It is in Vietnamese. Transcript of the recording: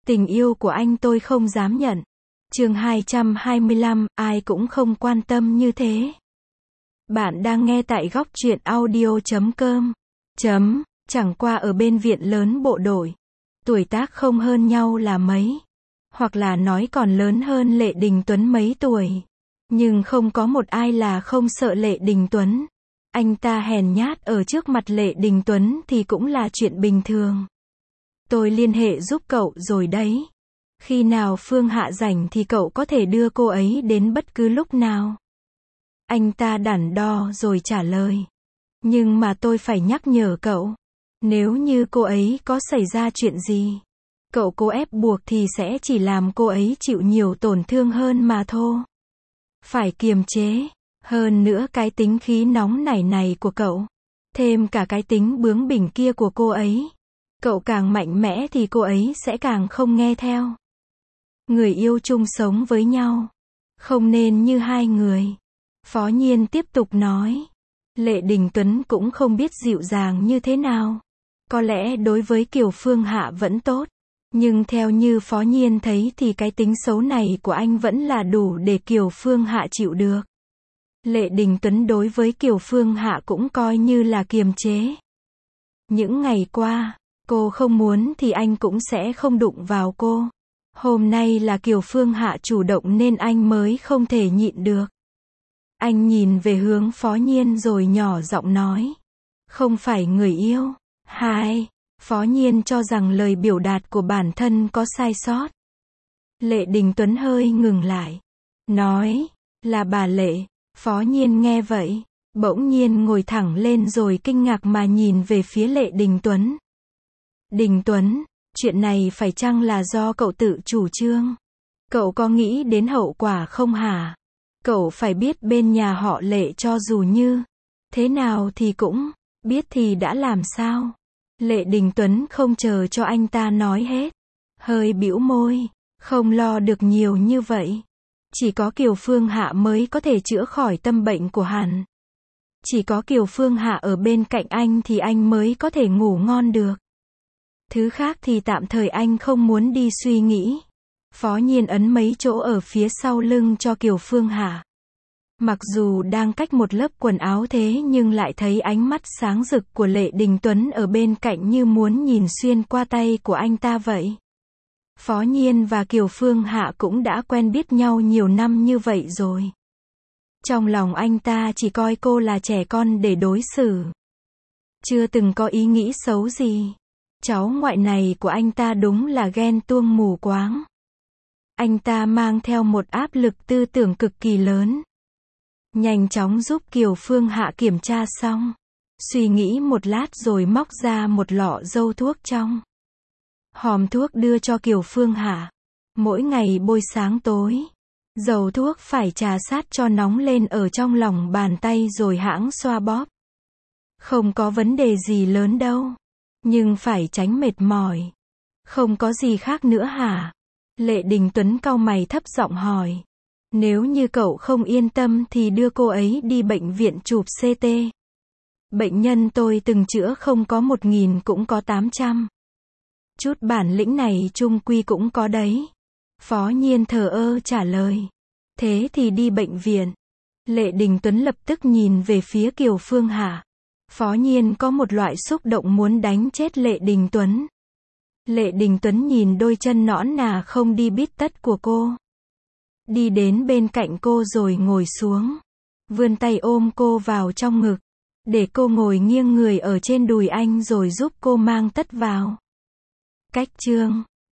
Tình yêu của anh tôi không dám nhận. Chương 225, ai cũng không quan tâm như thế. Bạn đang nghe tại góc truyện audio.com. Chẳng qua ở bên viện lớn bộ đội. Tuổi tác không hơn nhau là mấy. Hoặc là nói còn lớn hơn Lệ Đình Tuấn mấy tuổi. Nhưng không có một ai là không sợ Lệ Đình Tuấn. Anh ta hèn nhát ở trước mặt Lệ Đình Tuấn thì cũng là chuyện bình thường. Tôi liên hệ giúp cậu rồi đấy. Khi nào Phương Hạ rảnh thì cậu có thể đưa cô ấy đến bất cứ lúc nào. Anh ta đắn đo rồi trả lời. Nhưng mà tôi phải nhắc nhở cậu. Nếu như cô ấy có xảy ra chuyện gì, cậu cố ép buộc thì sẽ chỉ làm cô ấy chịu nhiều tổn thương hơn mà thôi. Phải kiềm chế. Hơn nữa cái tính khí nóng nảy này của cậu, thêm cả cái tính bướng bỉnh kia của cô ấy, cậu càng mạnh mẽ thì cô ấy sẽ càng không nghe theo. Người yêu chung sống với nhau, không nên như hai người. Phó Nhiên tiếp tục nói. Lệ Đình Tuấn cũng không biết dịu dàng như thế nào. Có lẽ đối với Kiều Phương Hạ vẫn tốt. Nhưng theo như Phó Nhiên thấy thì cái tính xấu này của anh vẫn là đủ để Kiều Phương Hạ chịu được. Lệ Đình Tuấn đối với Kiều Phương Hạ cũng coi như là kiềm chế. Những ngày qua, cô không muốn thì anh cũng sẽ không đụng vào cô. Hôm nay là Kiều Phương Hạ chủ động nên anh mới không thể nhịn được. Anh nhìn về hướng Phó Nhiên rồi nhỏ giọng nói. Không phải người yêu. Phó Nhiên cho rằng lời biểu đạt của bản thân có sai sót. Lệ Đình Tuấn hơi ngừng lại. Nói, là bà Lệ. Phó Nhiên nghe vậy, bỗng nhiên ngồi thẳng lên rồi kinh ngạc mà nhìn về phía Lệ Đình Tuấn. Đình Tuấn, chuyện này phải chăng là do cậu tự chủ trương? Cậu có nghĩ đến hậu quả không hả? Cậu phải biết bên nhà họ Lệ cho dù như thế nào thì cũng biết thì đã làm sao? Lệ Đình Tuấn không chờ cho anh ta nói hết, hơi bĩu môi, không lo được nhiều như vậy. Chỉ có Kiều Phương Hạ mới có thể chữa khỏi tâm bệnh của hắn. Chỉ có Kiều Phương Hạ ở bên cạnh anh thì anh mới có thể ngủ ngon được. Thứ khác thì tạm thời anh không muốn đi suy nghĩ. Phó Nhiên ấn mấy chỗ ở phía sau lưng cho Kiều Phương Hạ. Mặc dù đang cách một lớp quần áo thế nhưng lại thấy ánh mắt sáng rực của Lệ Đình Tuấn ở bên cạnh như muốn nhìn xuyên qua tay của anh ta vậy. Phó Nhiên và Kiều Phương Hạ cũng đã quen biết nhau nhiều năm như vậy rồi. Trong lòng anh ta chỉ coi cô là trẻ con để đối xử. Chưa từng có ý nghĩ xấu gì. Cháu ngoại này của anh ta đúng là ghen tuông mù quáng. Anh ta mang theo một áp lực tư tưởng cực kỳ lớn. Nhanh chóng giúp Kiều Phương Hạ kiểm tra xong. Suy nghĩ một lát rồi móc ra một lọ dâu thuốc trong hòm thuốc đưa cho Kiều Phương Hạ. Mỗi ngày bôi sáng tối. Dầu thuốc phải trà sát cho nóng lên ở trong lòng bàn tay rồi hãng xoa bóp. Không có vấn đề gì lớn đâu. Nhưng phải tránh mệt mỏi. Không có gì khác nữa hả? Lệ Đình Tuấn cau mày thấp giọng hỏi. Nếu như cậu không yên tâm thì đưa cô ấy đi bệnh viện chụp CT. Bệnh nhân tôi từng chữa không có 1.000 cũng có 800. Chút bản lĩnh này chung quy cũng có đấy. Phó Nhiên thờ ơ trả lời. Thế thì đi bệnh viện. Lệ Đình Tuấn lập tức nhìn về phía Kiều Phương Hạ. Phó Nhiên có một loại xúc động muốn đánh chết Lệ Đình Tuấn. Lệ Đình Tuấn nhìn đôi chân nõn nà không đi bít tất của cô. Đi đến bên cạnh cô rồi ngồi xuống. Vươn tay ôm cô vào trong ngực. Để cô ngồi nghiêng người ở trên đùi anh rồi giúp cô mang tất vào. Cách chương